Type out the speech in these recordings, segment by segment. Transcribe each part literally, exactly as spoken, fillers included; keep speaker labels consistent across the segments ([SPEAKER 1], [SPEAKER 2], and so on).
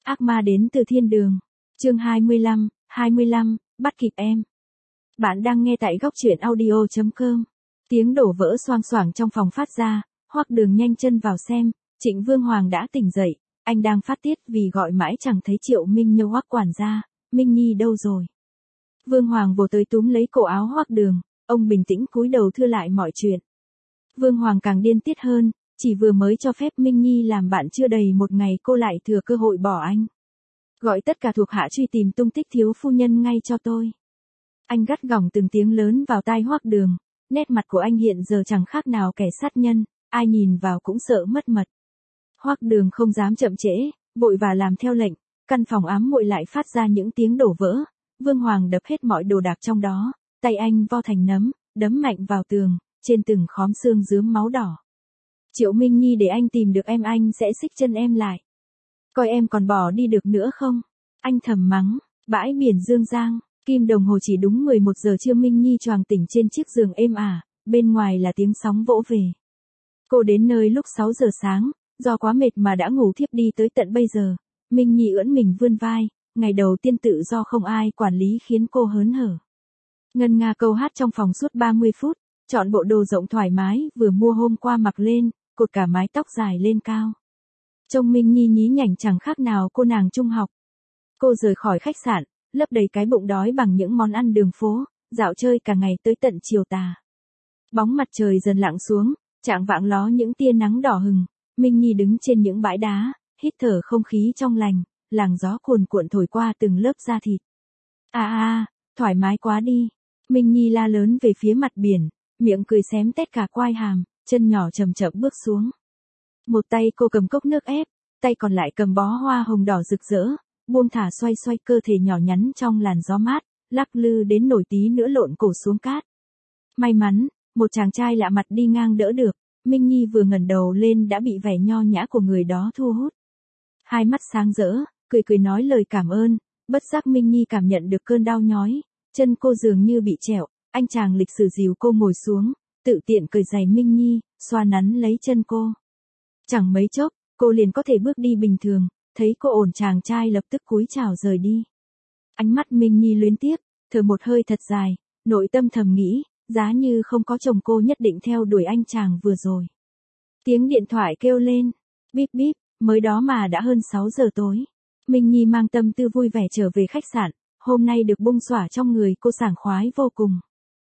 [SPEAKER 1] Ác ma đến từ thiên đường. Chương hai mươi lăm, hai mươi lăm, bắt kịp em. Bạn đang nghe tại góc truyện audio chấm com. Tiếng đổ vỡ xoang xoảng trong phòng phát ra, Hoắc Đường nhanh chân vào xem, Trịnh Vương Hoàng đã tỉnh dậy, anh đang phát tiết vì gọi mãi chẳng thấy Triệu Minh Nhơ. Hoắc quản gia, Minh Nhi đâu rồi? Vương Hoàng vồ tới túm lấy cổ áo Hoắc Đường, ông bình tĩnh cúi đầu thưa lại mọi chuyện. Vương Hoàng càng điên tiết hơn, chỉ vừa mới cho phép Minh Nhi làm bạn chưa đầy một ngày cô lại thừa cơ hội bỏ anh. Gọi tất cả thuộc hạ truy tìm tung tích thiếu phu nhân ngay cho tôi. Anh gắt gỏng từng tiếng lớn vào tai Hoắc Đường, nét mặt của anh hiện giờ chẳng khác nào kẻ sát nhân, ai nhìn vào cũng sợ mất mật. Hoắc Đường không dám chậm trễ, vội và làm theo lệnh, căn phòng ám muội lại phát ra những tiếng đổ vỡ. Vương Hoàng đập hết mọi đồ đạc trong đó, tay anh vo thành nấm, đấm mạnh vào tường, trên từng khóm xương rướm máu đỏ. Triệu Minh Nhi, để anh tìm được em anh sẽ xích chân em lại. Coi em còn bỏ đi được nữa không? Anh thầm mắng. Bãi biển Dương Giang, kim đồng hồ chỉ đúng mười một giờ trưa. Minh Nhi choàng tỉnh trên chiếc giường êm ả, bên ngoài là tiếng sóng vỗ về. Cô đến nơi lúc sáu giờ sáng, do quá mệt mà đã ngủ thiếp đi tới tận bây giờ. Minh Nhi ưỡn mình vươn vai, ngày đầu tiên tự do không ai quản lý khiến cô hớn hở. Ngân nga câu hát trong phòng suốt ba mươi phút, chọn bộ đồ rộng thoải mái vừa mua hôm qua mặc lên, cột cả mái tóc dài lên cao. Trông Minh Nhi nhí nhảnh chẳng khác nào cô nàng trung học. Cô rời khỏi khách sạn, lấp đầy cái bụng đói bằng những món ăn đường phố, dạo chơi cả ngày tới tận chiều tà. Bóng mặt trời dần lặn xuống, chạng vạng ló những tia nắng đỏ hừng. Minh Nhi đứng trên những bãi đá, hít thở không khí trong lành, làn gió cuồn cuộn thổi qua từng lớp da thịt. À à, thoải mái quá đi. Minh Nhi la lớn về phía mặt biển, miệng cười xém tét cả quai hàm, chân nhỏ chậm chậm bước xuống. Một tay cô cầm cốc nước ép, tay còn lại cầm bó hoa hồng đỏ rực rỡ, buông thả xoay xoay cơ thể nhỏ nhắn trong làn gió mát, lắc lư đến nổi tí nữa lộn cổ xuống cát. May mắn, một chàng trai lạ mặt đi ngang đỡ được, Minh Nhi vừa ngẩng đầu lên đã bị vẻ nho nhã của người đó thu hút. Hai mắt sáng rỡ, cười cười nói lời cảm ơn, bất giác Minh Nhi cảm nhận được cơn đau nhói, chân cô dường như bị trẹo, anh chàng lịch sử dìu cô ngồi xuống, tự tiện cởi giày Minh Nhi, xoa nắn lấy chân cô. Chẳng mấy chốc, cô liền có thể bước đi bình thường, thấy cô ổn chàng trai lập tức cúi chào rời đi. Ánh mắt Minh Nhi luyến tiếc, thở một hơi thật dài, nội tâm thầm nghĩ, giá như không có chồng cô nhất định theo đuổi anh chàng vừa rồi. Tiếng điện thoại kêu lên, bíp bíp, mới đó mà đã hơn sáu giờ tối. Minh Nhi mang tâm tư vui vẻ trở về khách sạn, hôm nay được bung xõa trong người cô sảng khoái vô cùng.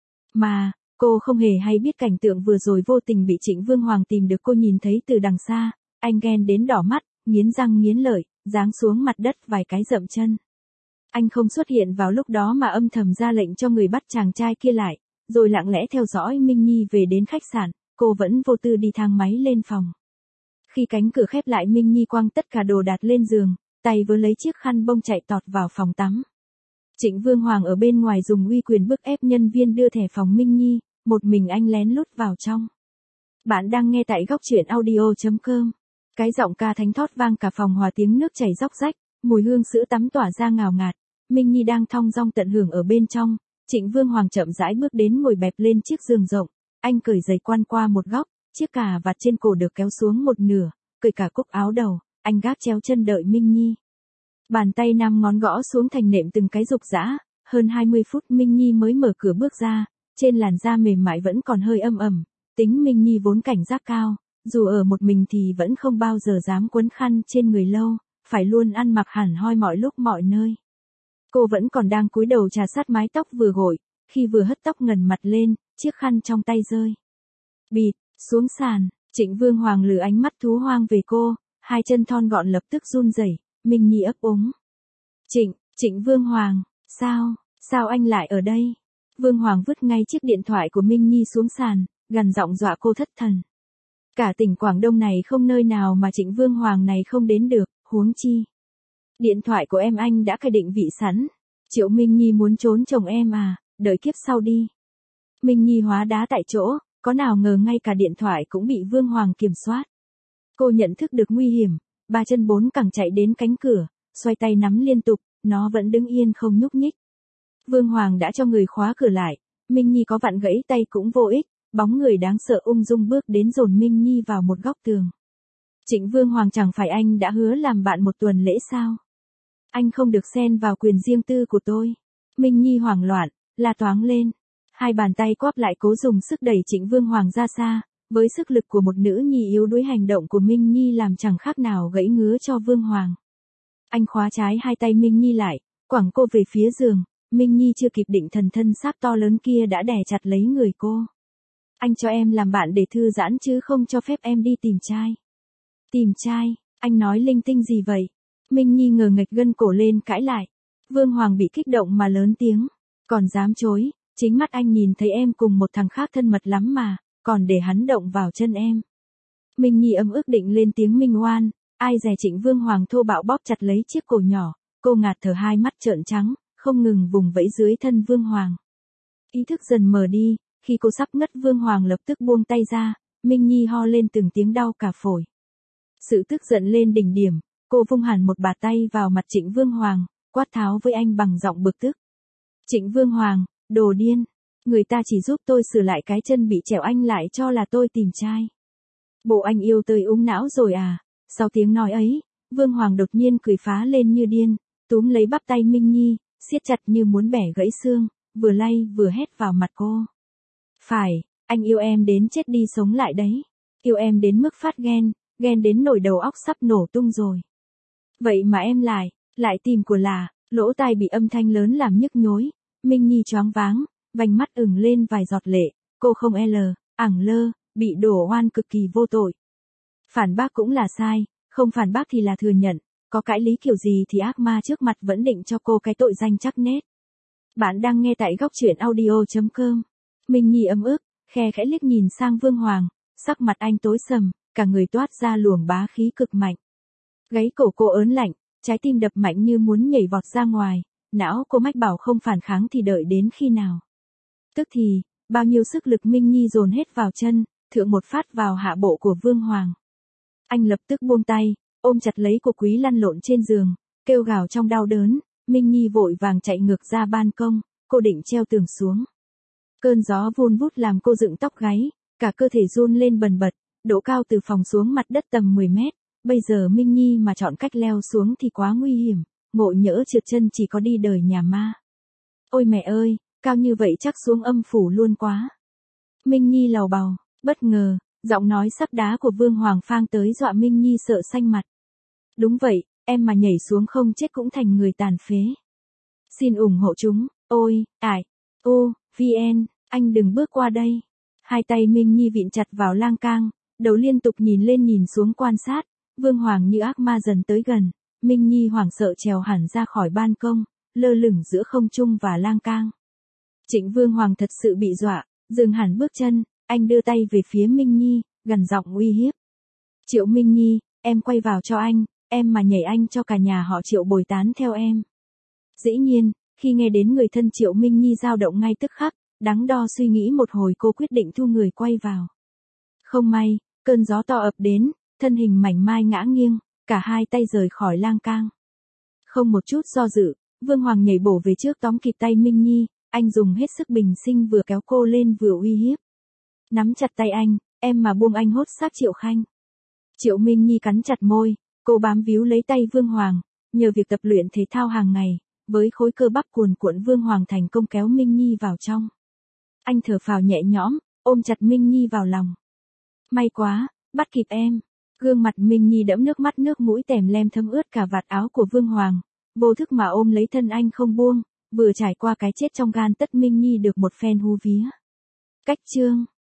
[SPEAKER 1] Mà, cô không hề hay biết cảnh tượng vừa rồi vô tình bị Trịnh Vương Hoàng tìm được cô nhìn thấy từ đằng xa, anh ghen đến đỏ mắt, nghiến răng nghiến lợi, giáng xuống mặt đất vài cái dậm chân. Anh không xuất hiện vào lúc đó mà âm thầm ra lệnh cho người bắt chàng trai kia lại, rồi lặng lẽ theo dõi Minh Nhi về đến khách sạn, cô vẫn vô tư đi thang máy lên phòng. Khi cánh cửa khép lại, Minh Nhi quăng tất cả đồ đạc lên giường, tay vớ lấy chiếc khăn bông chạy tọt vào phòng tắm. Trịnh Vương Hoàng ở bên ngoài dùng uy quyền bức ép nhân viên đưa thẻ phòng Minh Nhi, một mình anh lén lút vào trong. Bạn đang nghe tại góc truyện audio chấm com. Cái giọng ca thánh thót vang cả phòng hòa tiếng nước chảy róc rách, mùi hương sữa tắm tỏa ra ngào ngạt. Minh Nhi đang thong dong tận hưởng ở bên trong. Trịnh Vương Hoàng chậm rãi bước đến ngồi bẹp lên chiếc giường rộng, anh cởi giày quan qua một góc, chiếc cà vạt trên cổ được kéo xuống một nửa, cởi cả cúc áo đầu, anh gác chéo chân đợi Minh Nhi. Bàn tay năm ngón gõ xuống thành nệm từng cái rục rã, hơn hai mươi phút Minh Nhi mới mở cửa bước ra, trên làn da mềm mại vẫn còn hơi âm ẩm, tính Minh Nhi vốn cảnh giác cao, dù ở một mình thì vẫn không bao giờ dám quấn khăn trên người lâu, phải luôn ăn mặc hẳn hoi mọi lúc mọi nơi. Cô vẫn còn đang cúi đầu trà sát mái tóc vừa gội, khi vừa hất tóc ngẩng mặt lên, chiếc khăn trong tay rơi bịt xuống sàn. Trịnh Vương Hoàng lừa ánh mắt thú hoang về cô, hai chân thon gọn lập tức run rẩy. Minh Nhi ấp úng. Trịnh, Trịnh Vương Hoàng, sao, sao anh lại ở đây? Vương Hoàng vứt ngay chiếc điện thoại của Minh Nhi xuống sàn, gằn giọng dọa cô thất thần. Cả tỉnh Quảng Đông này không nơi nào mà Trịnh Vương Hoàng này không đến được, huống chi. Điện thoại của em anh đã cài định vị sẵn. Triệu Minh Nhi muốn trốn chồng em à, đợi kiếp sau đi. Minh Nhi hóa đá tại chỗ, có nào ngờ ngay cả điện thoại cũng bị Vương Hoàng kiểm soát. Cô nhận thức được nguy hiểm, ba chân bốn cẳng chạy đến cánh cửa, xoay tay nắm liên tục, nó vẫn đứng yên không nhúc nhích. Vương Hoàng đã cho người khóa cửa lại, Minh Nhi có vặn gãy tay cũng vô ích, bóng người đáng sợ ung dung bước đến dồn Minh Nhi vào một góc tường. Trịnh Vương Hoàng, chẳng phải anh đã hứa làm bạn một tuần lễ sao? Anh không được xen vào quyền riêng tư của tôi. Minh Nhi hoảng loạn, la toáng lên. Hai bàn tay quắp lại cố dùng sức đẩy Trịnh Vương Hoàng ra xa, với sức lực của một nữ nhi yếu đuối hành động của Minh Nhi làm chẳng khác nào gãy ngứa cho Vương Hoàng. Anh khóa trái hai tay Minh Nhi lại, quẳng cô về phía giường, Minh Nhi chưa kịp định thần thân xác to lớn kia đã đè chặt lấy người cô. Anh cho em làm bạn để thư giãn chứ không cho phép em đi tìm trai. Tìm trai, anh nói linh tinh gì vậy? Minh Nhi ngờ nghệch gân cổ lên cãi lại. Vương Hoàng bị kích động mà lớn tiếng. Còn dám chối, chính mắt anh nhìn thấy em cùng một thằng khác thân mật lắm mà, còn để hắn động vào chân em. Minh Nhi ấm ức định lên tiếng minh oan, ai dè Trịnh Vương Hoàng thô bạo bóp chặt lấy chiếc cổ nhỏ, cô ngạt thở hai mắt trợn trắng, không ngừng vùng vẫy dưới thân Vương Hoàng. Ý thức dần mờ đi, khi cô sắp ngất Vương Hoàng lập tức buông tay ra, Minh Nhi ho lên từng tiếng đau cả phổi. Sự tức giận lên đỉnh điểm, cô vung hẳn một bà tay vào mặt Trịnh Vương Hoàng, quát tháo với anh bằng giọng bực tức. Trịnh Vương Hoàng, đồ điên, người ta chỉ giúp tôi sửa lại cái chân bị trẹo anh lại cho là tôi tìm trai. Bộ anh yêu tôi úng não rồi à? Sau tiếng nói ấy, Vương Hoàng đột nhiên cười phá lên như điên, túm lấy bắp tay Minh Nhi, siết chặt như muốn bẻ gãy xương, vừa lay vừa hét vào mặt cô. Phải, anh yêu em đến chết đi sống lại đấy. Yêu em đến mức phát ghen, ghen đến nổi đầu óc sắp nổ tung rồi. Vậy mà em lại, lại tìm của lạ, lỗ tai bị âm thanh lớn làm nhức nhối. Minh Nhi choáng váng, vành mắt ửng lên vài giọt lệ, cô không l, ẳng lơ, bị đổ oan cực kỳ vô tội. Phản bác cũng là sai, không phản bác thì là thừa nhận, có cãi lý kiểu gì thì ác ma trước mặt vẫn định cho cô cái tội danh chắc nết. Bạn đang nghe tại góc truyện audio chấm com. Minh Nhi ấm ức, khe khẽ liếc nhìn sang Vương Hoàng, sắc mặt anh tối sầm, cả người toát ra luồng bá khí cực mạnh. Gáy cổ cô ớn lạnh, trái tim đập mạnh như muốn nhảy vọt ra ngoài, não cô mách bảo không phản kháng thì đợi đến khi nào. Tức thì, bao nhiêu sức lực Minh Nhi dồn hết vào chân, thượng một phát vào hạ bộ của Vương Hoàng. Anh lập tức buông tay, ôm chặt lấy cô Quý lăn lộn trên giường, kêu gào trong đau đớn. Minh Nhi vội vàng chạy ngược ra ban công, cô định treo tường xuống. Cơn gió vun vút làm cô dựng tóc gáy, cả cơ thể run lên bần bật, độ cao từ phòng xuống mặt đất tầm mười mét. Bây giờ Minh Nhi mà chọn cách leo xuống thì quá nguy hiểm, ngộ nhỡ trượt chân chỉ có đi đời nhà ma. Ôi mẹ ơi, cao như vậy chắc xuống âm phủ luôn quá. Minh Nhi lầu bầu, bất ngờ, giọng nói sắp đá của Vương Hoàng phang tới dọa Minh Nhi sợ xanh mặt. Đúng vậy, em mà nhảy xuống không chết cũng thành người tàn phế. Xin ủng hộ chúng, ôi, ải, ô, vn, anh đừng bước qua đây. Hai tay Minh Nhi vịn chặt vào lan can, đầu liên tục nhìn lên nhìn xuống quan sát. Vương Hoàng như ác ma dần tới gần, Minh Nhi hoảng sợ trèo hẳn ra khỏi ban công, lơ lửng giữa không trung và lan can. Trịnh Vương Hoàng thật sự bị dọa, dừng hẳn bước chân, anh đưa tay về phía Minh Nhi, gằn giọng uy hiếp. Triệu Minh Nhi, em quay vào cho anh, em mà nhảy anh cho cả nhà họ Triệu bồi tán theo em. Dĩ nhiên, khi nghe đến người thân Triệu Minh Nhi dao động ngay tức khắc, đắn đo suy nghĩ một hồi cô quyết định thu người quay vào. Không may, cơn gió to ập đến, thân hình mảnh mai ngã nghiêng, cả hai tay rời khỏi lang cang. Không một chút do dự, Vương Hoàng nhảy bổ về trước tóm kịp tay Minh Nhi, anh dùng hết sức bình sinh vừa kéo cô lên vừa uy hiếp. Nắm chặt tay anh, em mà buông anh hốt xác Triệu Khanh. Triệu Minh Nhi cắn chặt môi, cô bám víu lấy tay Vương Hoàng, nhờ việc tập luyện thể thao hàng ngày, với khối cơ bắp cuồn cuộn Vương Hoàng thành công kéo Minh Nhi vào trong. Anh thở phào nhẹ nhõm, ôm chặt Minh Nhi vào lòng. May quá, bắt kịp em. Gương mặt Minh Nhi đẫm nước mắt nước mũi tèm lem thấm ướt cả vạt áo của Vương Hoàng, vô thức mà ôm lấy thân anh không buông, vừa trải qua cái chết trong gan tất Minh Nhi được một phen hú vía. Cách chương